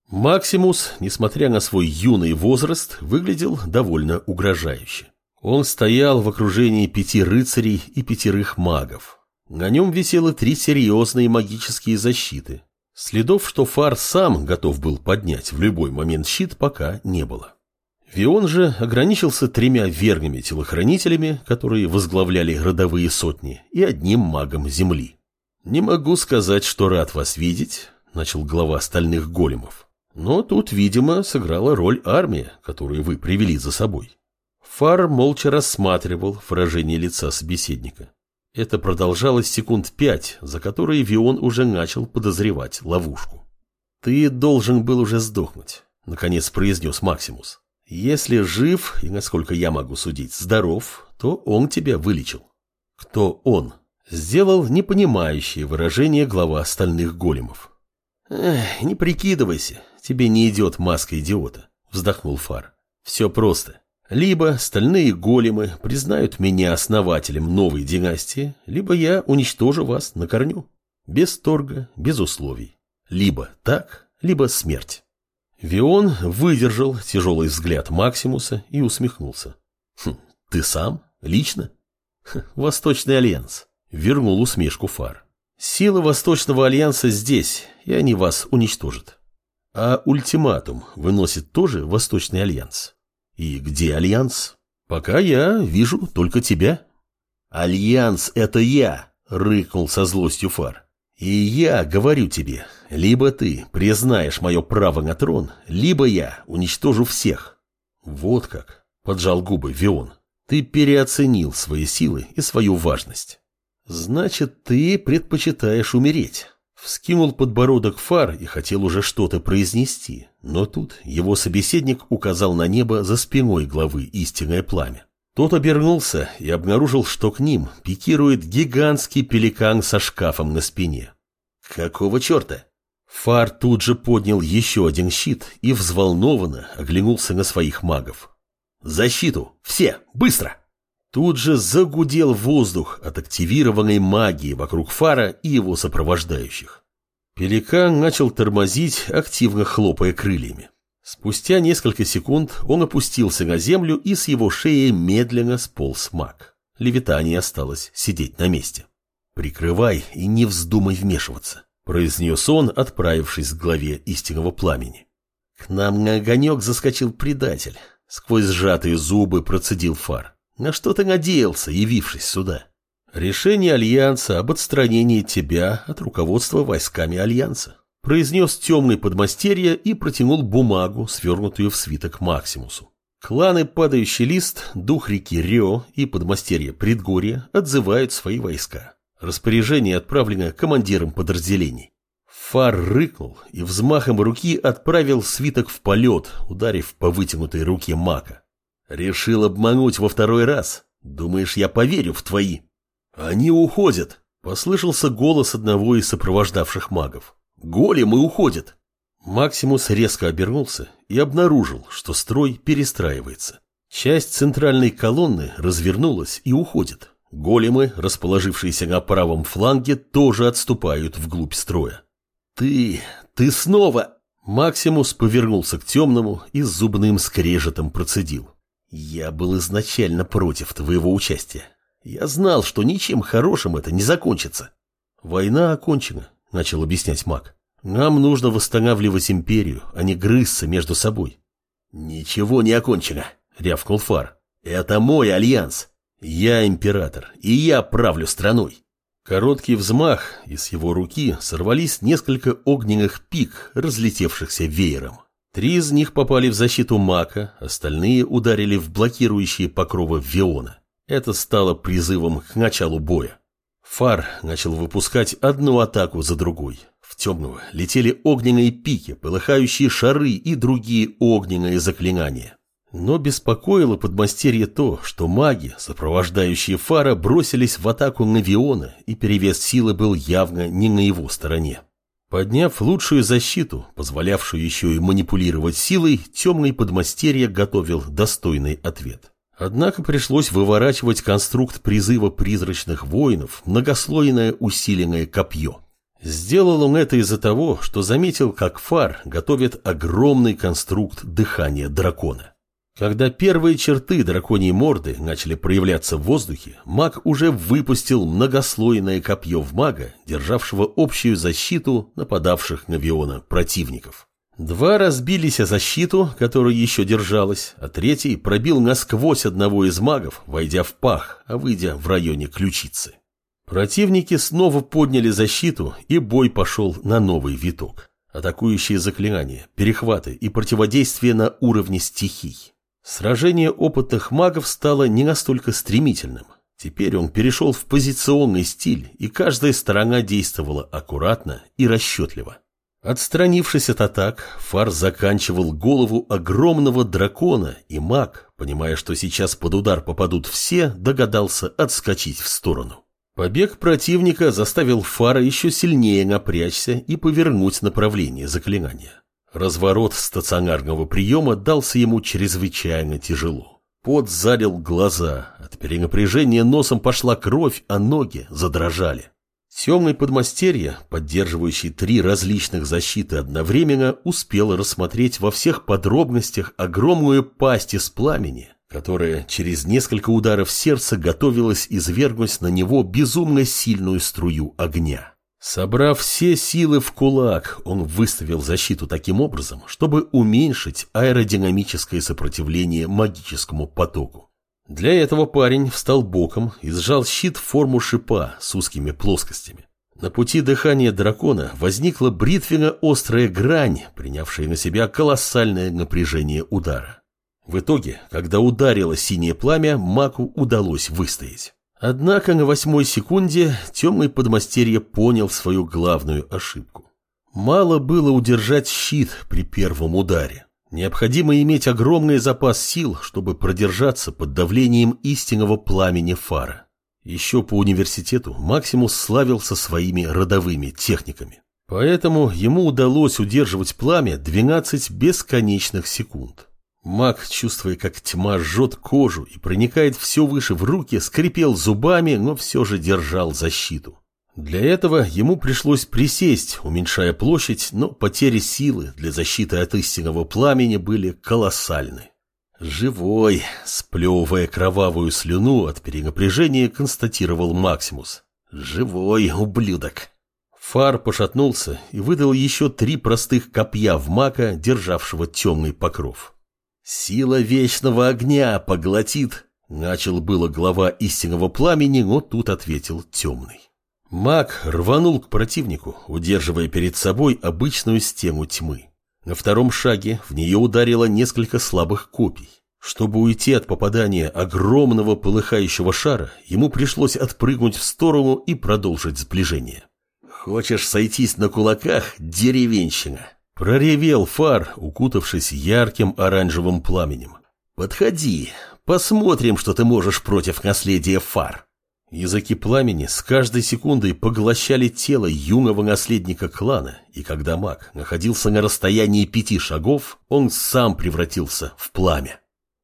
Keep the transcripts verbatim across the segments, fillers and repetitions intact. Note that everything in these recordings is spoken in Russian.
Максимус, несмотря на свой юный возраст, выглядел довольно угрожающе. Он стоял в окружении пяти рыцарей и пятерых магов. На нем висело три серьезные магические защиты. Следов, что Фар сам готов был поднять в любой момент щит, пока не было. Вион же ограничился тремя вергами-телохранителями, которые возглавляли родовые сотни, и одним магом земли. «Не могу сказать, что рад вас видеть», — начал глава стальных големов. «Но тут, видимо, сыграла роль армия, которую вы привели за собой». Фар молча рассматривал выражение лица собеседника. Это продолжалось секунд пять, за которые Вион уже начал подозревать ловушку. «Ты должен был уже сдохнуть», — наконец произнес Максимус. «Если жив и, насколько я могу судить, здоров, то он тебя вылечил». «Кто он?» — сделал непонимающее выражение глава стальных големов. «Эх, не прикидывайся, тебе не идет маска идиота», — вздохнул Фар. «Все просто. Либо стальные големы признают меня основателем новой династии, либо я уничтожу вас на корню. Без торга, без условий. Либо так, либо смерть». Вион выдержал тяжелый взгляд Максимуса и усмехнулся. «Хм, ты сам? Лично?» Хм, «Восточный альянс», — вернул усмешку Фар. «Силы Восточного альянса здесь, и они вас уничтожат. А ультиматум выносит тоже Восточный альянс. И где альянс? Пока я вижу только тебя». «Альянс — это я», — рыкнул со злостью Фар. «И я говорю тебе, либо ты признаешь мое право на трон, либо я уничтожу всех». «Вот как», — поджал губы Вион, — «ты переоценил свои силы и свою важность». «Значит, ты предпочитаешь умереть», — вскинул подбородок Фар и хотел уже что-то произнести, но тут его собеседник указал на небо за спиной главы «Истинное пламя». Тот обернулся и обнаружил, что к ним пикирует гигантский пеликан со шкафом на спине. «Какого черта?» Фар тут же поднял еще один щит и взволнованно оглянулся на своих магов. «Защиту! Все! Быстро!» Тут же загудел воздух от активированной магии вокруг Фара и его сопровождающих. Пеликан начал тормозить, активно хлопая крыльями. Спустя несколько секунд он опустился на землю, и с его шеи медленно сполз маг. Левитане осталось сидеть на месте. «Прикрывай и не вздумай вмешиваться», — произнес он, отправившись к главе истинного пламени. «К нам на огонек заскочил предатель», — сквозь сжатые зубы процедил Фар. «На что ты надеялся, явившись сюда?» «Решение Альянса об отстранении тебя от руководства войсками Альянса», — произнес темный подмастерье и протянул бумагу, свернутую в свиток Максимусу. «Кланы Падающий Лист, Дух реки Рио и подмастерье Предгорья отзывают свои войска. Распоряжение отправлено командирам подразделений». Фар рыкнул и взмахом руки отправил свиток в полет, ударив по вытянутой руке мака. «Решил обмануть во второй раз? Думаешь, я поверю в твои?» «Они уходят», — послышался голос одного из сопровождавших магов. «Големы уходят». Максимус резко обернулся и обнаружил, что строй перестраивается. Часть центральной колонны развернулась и уходит. Големы, расположившиеся на правом фланге, тоже отступают вглубь строя. «Ты... ты снова...» Максимус повернулся к темному и с зубным скрежетом процедил. «Я был изначально против твоего участия. Я знал, что ничем хорошим это не закончится». «Война окончена», — начал объяснять маг. «Нам нужно восстанавливать империю, а не грызться между собой». «Ничего не окончено», — рявкнул Фар. «Это мой альянс. Я император, и я правлю страной». Короткий взмах, и с его руки сорвались несколько огненных пик, разлетевшихся веером. Три из них попали в защиту мака, остальные ударили в блокирующие покровы Виона. Это стало призывом к началу боя. Фар начал выпускать одну атаку за другой. В темного летели огненные пики, полыхающие шары и другие огненные заклинания. Но беспокоило подмастерье то, что маги, сопровождающие Фара, бросились в атаку на Виона, и перевес силы был явно не на его стороне. Подняв лучшую защиту, позволявшую еще и манипулировать силой, темный подмастерье готовил достойный ответ. Однако пришлось выворачивать конструкт призыва призрачных воинов, многослойное усиленное копье. Сделал он это из-за того, что заметил, как Фар готовит огромный конструкт дыхания дракона. Когда первые черты драконьей морды начали проявляться в воздухе, маг уже выпустил многослойное копье в мага, державшего общую защиту нападавших на Виона противников. Два разбились о защиту, которая еще держалась, а третий пробил насквозь одного из магов, войдя в пах, а выйдя в районе ключицы. Противники снова подняли защиту, и бой пошел на новый виток. Атакующие заклинания, перехваты и противодействие на уровне стихий. Сражение опытных магов стало не настолько стремительным. Теперь он перешел в позиционный стиль, и каждая сторона действовала аккуратно и расчетливо. Отстранившись от атак, Фар заканчивал голову огромного дракона, и маг, понимая, что сейчас под удар попадут все, догадался отскочить в сторону. Побег противника заставил Фара еще сильнее напрячься и повернуть направление заклинания. Разворот стационарного приема дался ему чрезвычайно тяжело. Пот залил глаза, от перенапряжения носом пошла кровь, а ноги задрожали. Темный подмастерье, поддерживающий три различных защиты одновременно, успел рассмотреть во всех подробностях огромную пасть из пламени, которая через несколько ударов сердца готовилась извергнуть на него безумно сильную струю огня. Собрав все силы в кулак, он выставил защиту таким образом, чтобы уменьшить аэродинамическое сопротивление магическому потоку. Для этого парень встал боком и сжал щит в форму шипа с узкими плоскостями. На пути дыхания дракона возникла бритвенно-острая грань, принявшая на себя колоссальное напряжение удара. В итоге, когда ударило синее пламя, магу удалось выстоять. Однако на восьмой секунде темный подмастерье понял свою главную ошибку. Мало было удержать щит при первом ударе. Необходимо иметь огромный запас сил, чтобы продержаться под давлением истинного пламени Фара. Еще по университету Максимус славился своими родовыми техниками. Поэтому ему удалось удерживать пламя двенадцать бесконечных секунд. Маг, чувствуя, как тьма жжет кожу и проникает все выше в руки, скрипел зубами, но все же держал защиту. Для этого ему пришлось присесть, уменьшая площадь, но потери силы для защиты от истинного пламени были колоссальны. «Живой», — сплевывая кровавую слюну от перенапряжения, констатировал Максимус. «Живой, ублюдок». Фар пошатнулся и выдал еще три простых копья в мага, державшего темный покров. «Сила вечного огня поглотит», — начал было глава истинного пламени, но тут ответил темный. Маг рванул к противнику, удерживая перед собой обычную стену тьмы. На втором шаге в нее ударило несколько слабых копий. Чтобы уйти от попадания огромного полыхающего шара, ему пришлось отпрыгнуть в сторону и продолжить сближение. «Хочешь сойтись на кулаках, деревенщина?» — проревел Фар, укутавшись ярким оранжевым пламенем. «Подходи, посмотрим, что ты можешь против наследия Фар». Языки пламени с каждой секундой поглощали тело юного наследника клана, и когда маг находился на расстоянии пяти шагов, он сам превратился в пламя.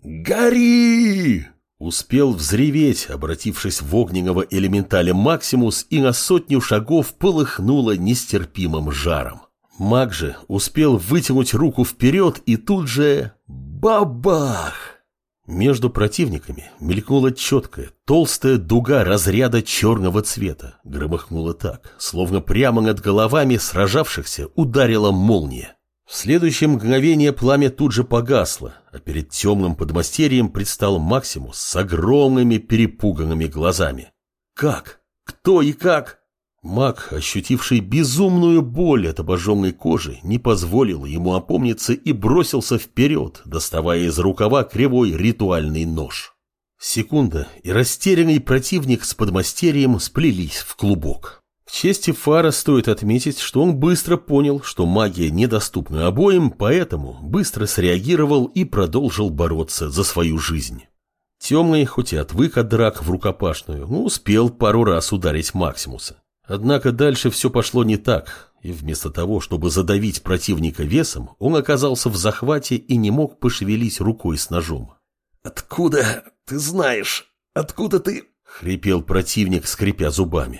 «Гори!» — успел взреветь, обратившись в огненного элементаля Максимус, и на сотню шагов полыхнуло нестерпимым жаром. Маг же успел вытянуть руку вперед, и тут же... бабах! Между противниками мелькнула четкая, толстая дуга разряда черного цвета. Громыхнула так, словно прямо над головами сражавшихся ударила молния. В следующее мгновение пламя тут же погасло, а перед темным подмастерьем предстал Максимус с огромными перепуганными глазами. «Как? Кто и как?» Маг, ощутивший безумную боль от обожженной кожи, не позволил ему опомниться и бросился вперед, доставая из рукава кривой ритуальный нож. Секунда, и растерянный противник с подмастерьем сплелись в клубок. В чести Фара стоит отметить, что он быстро понял, что магия недоступна обоим, поэтому быстро среагировал и продолжил бороться за свою жизнь. Темный, хоть и отвык от драк в рукопашную, но успел пару раз ударить Максимуса. Однако дальше все пошло не так, и вместо того, чтобы задавить противника весом, он оказался в захвате и не мог пошевелить рукой с ножом. «Откуда ты знаешь? Откуда ты?» — хрипел противник, скрипя зубами.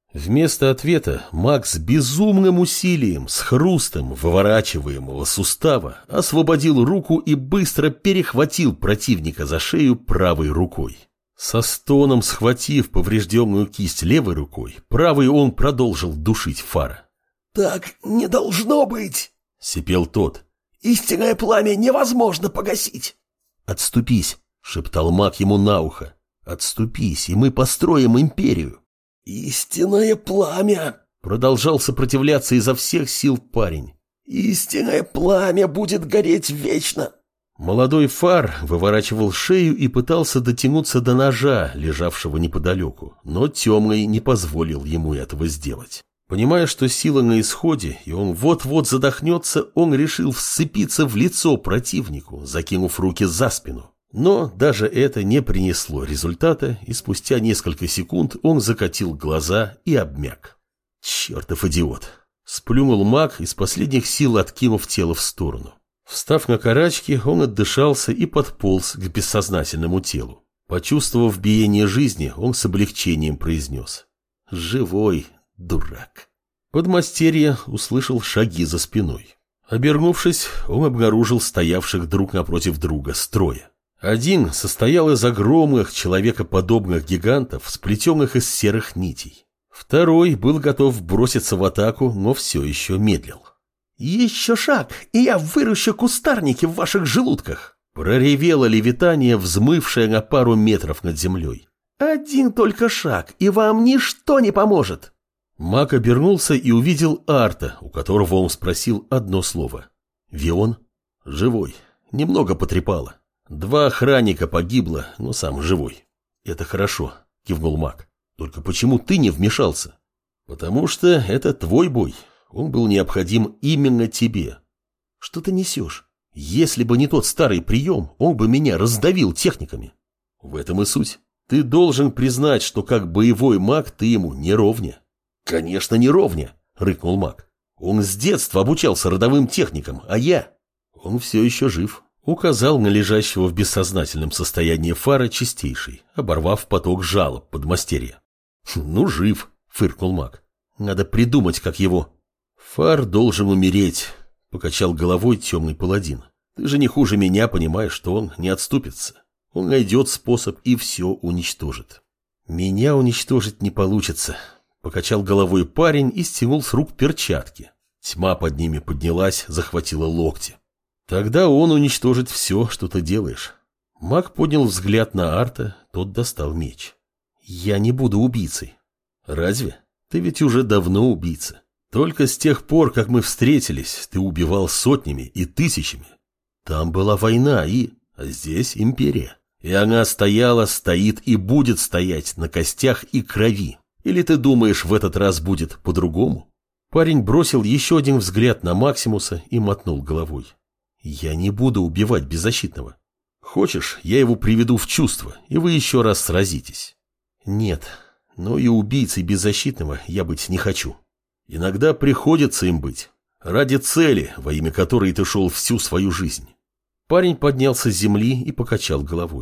Вместо ответа маг с безумным усилием, с хрустом выворачиваемого сустава, освободил руку и быстро перехватил противника за шею правой рукой. Со стоном схватив поврежденную кисть левой рукой, правой он продолжил душить Фара. «Так не должно быть!» — сипел тот. «Истинное пламя невозможно погасить!» «Отступись!» — шептал маг ему на ухо. «Отступись, и мы построим империю!» «Истинное пламя!» — продолжал сопротивляться изо всех сил парень. «Истинное пламя будет гореть вечно!» Молодой Фар выворачивал шею и пытался дотянуться до ножа, лежавшего неподалеку, но Темный не позволил ему этого сделать. Понимая, что сила на исходе, и он вот-вот задохнется, он решил вцепиться в лицо противнику, закинув руки за спину. Но даже это не принесло результата, и спустя несколько секунд он закатил глаза и обмяк. «Чертов идиот!» — сплюнул маг, из последних сил откинув тело в сторону. Встав на карачки, он отдышался и подполз к бессознательному телу. Почувствовав биение жизни, он с облегчением произнес: «Живой, дурак». Подмастерье услышал шаги за спиной. Обернувшись, он обнаружил стоявших друг напротив друга строя. Один состоял из огромных человекоподобных гигантов, сплетенных из серых нитей. Второй был готов броситься в атаку, но все еще медлил. «Еще шаг, и я выращу кустарники в ваших желудках!» Проревело левитание, взмывшее на пару метров над землей. «Один только шаг, и вам ничто не поможет!» Маг обернулся и увидел Арта, у которого он спросил одно слово. «Вион?» «Живой. Немного потрепало. Два охранника погибло, но сам живой». «Это хорошо», — кивнул маг. «Только почему ты не вмешался?» «Потому что это твой бой. Он был необходим именно тебе». «Что ты несешь? Если бы не тот старый прием, он бы меня раздавил техниками». «В этом и суть. Ты должен признать, что как боевой маг ты ему не ровня». «Конечно, не ровня», — рыкнул маг. «Он с детства обучался родовым техникам, а я...» «Он все еще жив», — указал на лежащего в бессознательном состоянии Фара Чистейший, оборвав поток жалоб подмастерья. «Ну, жив», — фыркнул маг. «Надо придумать, как его...» «Фар должен умереть», — покачал головой темный паладин. «Ты же не хуже меня понимаешь, что он не отступится. Он найдет способ и все уничтожит». «Меня уничтожить не получится», — покачал головой парень и стянул с рук перчатки. Тьма под ними поднялась, захватила локти. «Тогда он уничтожит все, что ты делаешь». Маг поднял взгляд на Арта, тот достал меч. «Я не буду убийцей». «Разве? Ты ведь уже давно убийца. Только с тех пор, как мы встретились, ты убивал сотнями и тысячами. Там была война и... А здесь империя. И она стояла, стоит и будет стоять на костях и крови. Или ты думаешь, в этот раз будет по-другому?» Парень бросил еще один взгляд на Максимуса и мотнул головой. «Я не буду убивать беззащитного. Хочешь, я его приведу в чувство, и вы еще раз сразитесь?» «Нет, но и убийцей беззащитного я быть не хочу. Иногда приходится им быть, ради цели, во имя которой ты шел всю свою жизнь». Парень поднялся с земли и покачал головой.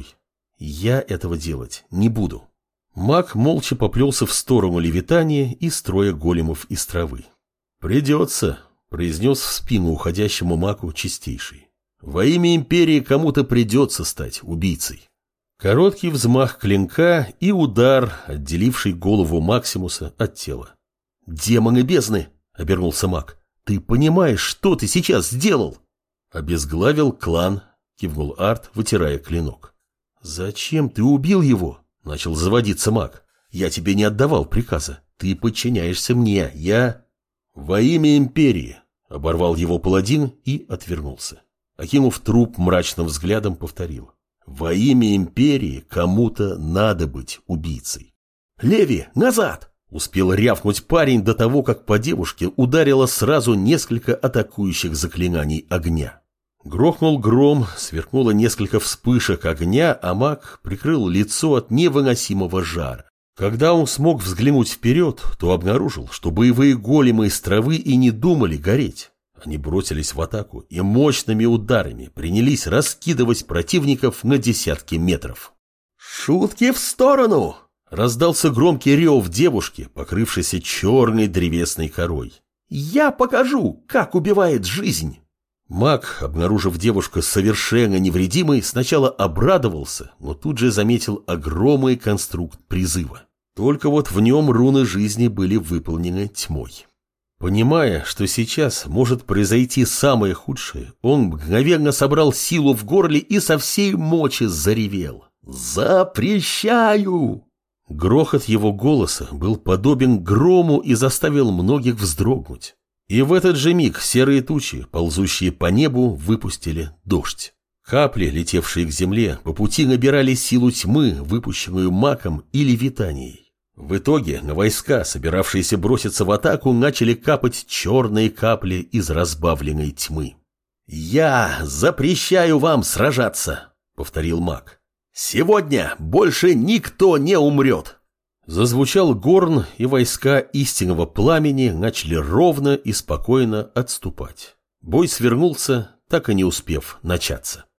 «Я этого делать не буду». Маг молча поплелся в сторону левитания и строя големов из травы. «Придется», — произнес в спину уходящему магу Чистейший. «Во имя империи кому-то придется стать убийцей». Короткий взмах клинка и удар, отделивший голову Максимуса от тела. «Демоны бездны!» — обернулся маг. «Ты понимаешь, что ты сейчас сделал?» «Обезглавил клан», — кивнул Арт, вытирая клинок. «Зачем ты убил его?» — начал заводиться маг. «Я тебе не отдавал приказа. Ты подчиняешься мне. Я...» «Во имя империи!» — оборвал его паладин и отвернулся. Окинув труп мрачным взглядом, повторил. «Во имя империи кому-то надо быть убийцей». «Леви, назад!» — успел рявкнуть парень до того, как по девушке ударило сразу несколько атакующих заклинаний огня. Грохнул гром, сверкнуло несколько вспышек огня, а маг прикрыл лицо от невыносимого жара. Когда он смог взглянуть вперед, то обнаружил, что боевые големы из травы и не думали гореть. Они бросились в атаку и мощными ударами принялись раскидывать противников на десятки метров. «Шутки в сторону!» Раздался громкий рев девушки, покрывшейся черной древесной корой. «Я покажу, как убивает жизнь!» Маг, обнаружив девушку совершенно невредимой, сначала обрадовался, но тут же заметил огромный конструкт призыва. Только вот в нем руны жизни были выполнены тьмой. Понимая, что сейчас может произойти самое худшее, он мгновенно собрал силу в горле и со всей мочи заревел. «Запрещаю!» Грохот его голоса был подобен грому и заставил многих вздрогнуть. И в этот же миг серые тучи, ползущие по небу, выпустили дождь. Капли, летевшие к земле, по пути набирали силу тьмы, выпущенную маком или витанией. В итоге на войска, собиравшиеся броситься в атаку, начали капать черные капли из разбавленной тьмы. «Я запрещаю вам сражаться», — повторил маг. «Сегодня больше никто не умрет». Зазвучал горн, и войска истинного пламени начали ровно и спокойно отступать. Бой свернулся, так и не успев начаться.